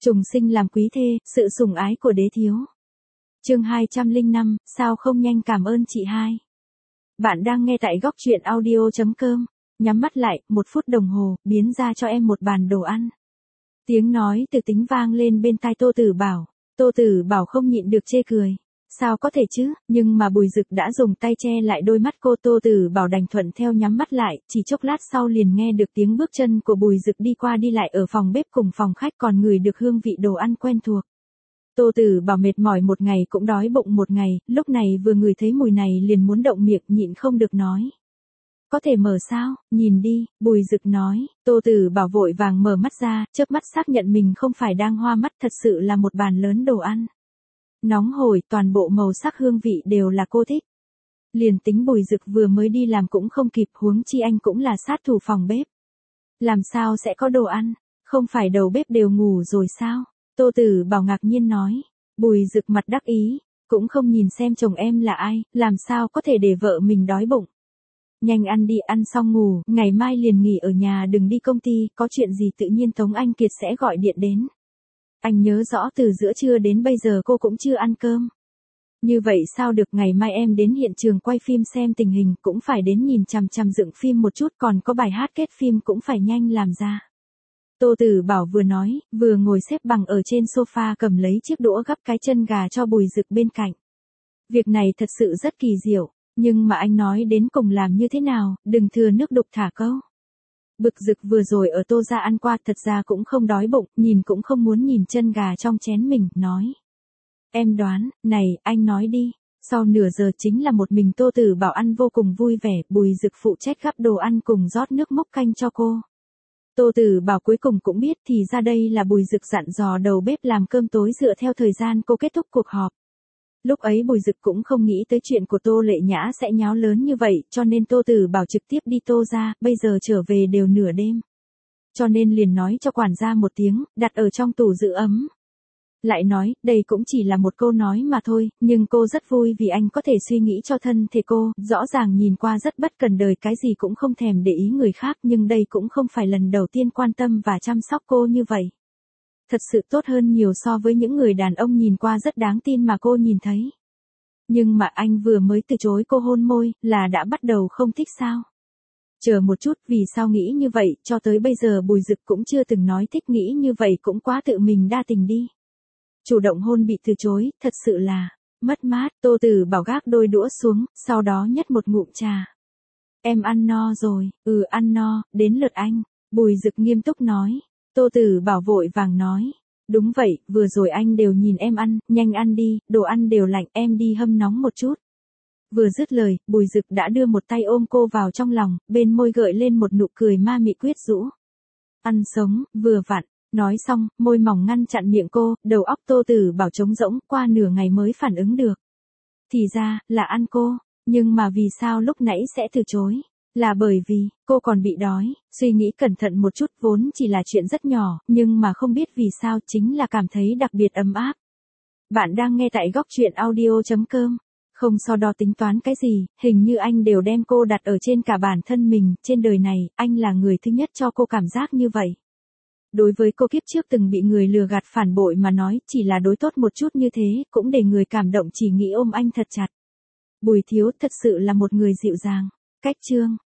Trùng sinh làm quý thê, sự sủng ái của đế thiếu. Chương 205, sao không nhanh cảm ơn chị hai. Bạn đang nghe tại góc truyện audio.com. Nhắm mắt lại, 1 phút đồng hồ, biến ra cho em một bàn đồ ăn. Tiếng nói từ tính vang lên bên tai Tô Tử Bảo. Tô Tử Bảo không nhịn được chê cười. Sao có thể chứ, nhưng mà Bùi Dực đã dùng tay che lại đôi mắt cô. Tô Tử Bảo đành thuận theo nhắm mắt lại, chỉ chốc lát sau liền nghe được tiếng bước chân của Bùi Dực đi qua đi lại ở phòng bếp cùng phòng khách, còn ngửi được hương vị đồ ăn quen thuộc. Tô Tử Bảo mệt mỏi một ngày cũng đói bụng một ngày, lúc này vừa ngửi thấy mùi này liền muốn động miệng, nhịn không được nói. Có thể mở sao, nhìn đi, Bùi Dực nói. Tô Tử Bảo vội vàng mở mắt ra, chớp mắt xác nhận mình không phải đang hoa mắt, thật sự là một bàn lớn đồ ăn. Nóng hổi, toàn bộ màu sắc hương vị đều là cô thích. Liền tính Bùi Dực vừa mới đi làm cũng không kịp, huống chi anh cũng là sát thủ phòng bếp. Làm sao sẽ có đồ ăn, không phải đầu bếp đều ngủ rồi sao? Tô Tử Bảo ngạc nhiên nói. Bùi Dực mặt đắc ý, cũng không nhìn xem chồng em là ai, làm sao có thể để vợ mình đói bụng. Nhanh ăn đi, ăn xong ngủ, ngày mai liền nghỉ ở nhà đừng đi công ty, có chuyện gì tự nhiên Tống Anh Kiệt sẽ gọi điện đến. Anh nhớ rõ từ giữa trưa đến bây giờ cô cũng chưa ăn cơm. Như vậy sao được, ngày mai em đến hiện trường quay phim xem tình hình, cũng phải đến nhìn chằm chằm dựng phim một chút, còn có bài hát kết phim cũng phải nhanh làm ra. Tô Tử Bảo vừa nói, vừa ngồi xếp bằng ở trên sofa cầm lấy chiếc đũa gắp cái chân gà cho Bùi Dực bên cạnh. Việc này thật sự rất kỳ diệu, nhưng mà anh nói đến cùng làm như thế nào, đừng thừa nước đục thả câu. Bực Dực vừa rồi ở Tô gia ăn qua, thật ra cũng không đói bụng, nhìn cũng không muốn nhìn chân gà trong chén mình, nói. Em đoán, này, anh nói đi. Sau nửa giờ chính là một mình Tô Tử Bảo ăn vô cùng vui vẻ, Bùi Dực phụ trách gắp đồ ăn cùng rót nước múc canh cho cô. Tô Tử Bảo cuối cùng cũng biết thì ra đây là Bùi Dực dặn dò đầu bếp làm cơm tối dựa theo thời gian cô kết thúc cuộc họp. Lúc ấy Bùi Dực cũng không nghĩ tới chuyện của Tô Lệ Nhã sẽ nháo lớn như vậy, cho nên Tô Tử Bảo trực tiếp đi Tô gia, bây giờ trở về đều nửa đêm. Cho nên liền nói cho quản gia một tiếng, đặt ở trong tủ giữ ấm. Lại nói, đây cũng chỉ là một câu nói mà thôi, nhưng cô rất vui vì anh có thể suy nghĩ cho thân thể cô, rõ ràng nhìn qua rất bất cần đời, cái gì cũng không thèm để ý người khác, nhưng đây cũng không phải lần đầu tiên quan tâm và chăm sóc cô như vậy. Thật sự tốt hơn nhiều so với những người đàn ông nhìn qua rất đáng tin mà cô nhìn thấy. Nhưng mà anh vừa mới từ chối cô hôn môi, là đã bắt đầu không thích sao? Chờ một chút, vì sao nghĩ như vậy, cho tới bây giờ Bùi Dực cũng chưa từng nói thích, nghĩ như vậy cũng quá tự mình đa tình đi. Chủ động hôn bị từ chối, thật sự là mất mát. Tô Tử Bảo gác đôi đũa xuống, sau đó nhấp một ngụm trà. Em ăn no rồi, ăn no, đến lượt anh. Bùi Dực nghiêm túc nói. Tô Tử Bảo vội vàng nói. Đúng vậy, vừa rồi anh đều nhìn em ăn, nhanh ăn đi, đồ ăn đều lạnh, em đi hâm nóng một chút. Vừa dứt lời, Bùi Dực đã đưa một tay ôm cô vào trong lòng, bên môi gợi lên một nụ cười ma mị quyết rũ. Ăn sống, vừa vặn. Nói xong, môi mỏng ngăn chặn miệng cô, đầu óc Tô Tử Bảo trống rỗng, qua nửa ngày mới phản ứng được. Thì ra, là ăn cô, nhưng mà vì sao lúc nãy sẽ từ chối? Là bởi vì, cô còn bị đói, suy nghĩ cẩn thận một chút, vốn chỉ là chuyện rất nhỏ, nhưng mà không biết vì sao chính là cảm thấy đặc biệt ấm áp. Bạn đang nghe tại góc truyện audio.com. Không so đo tính toán cái gì, hình như anh đều đem cô đặt ở trên cả bản thân mình, trên đời này, anh là người thứ nhất cho cô cảm giác như vậy. Đối với cô kiếp trước từng bị người lừa gạt phản bội mà nói, chỉ là đối tốt một chút như thế, cũng để người cảm động chỉ nghĩ ôm anh thật chặt. Bùi thiếu thật sự là một người dịu dàng. Cách chương.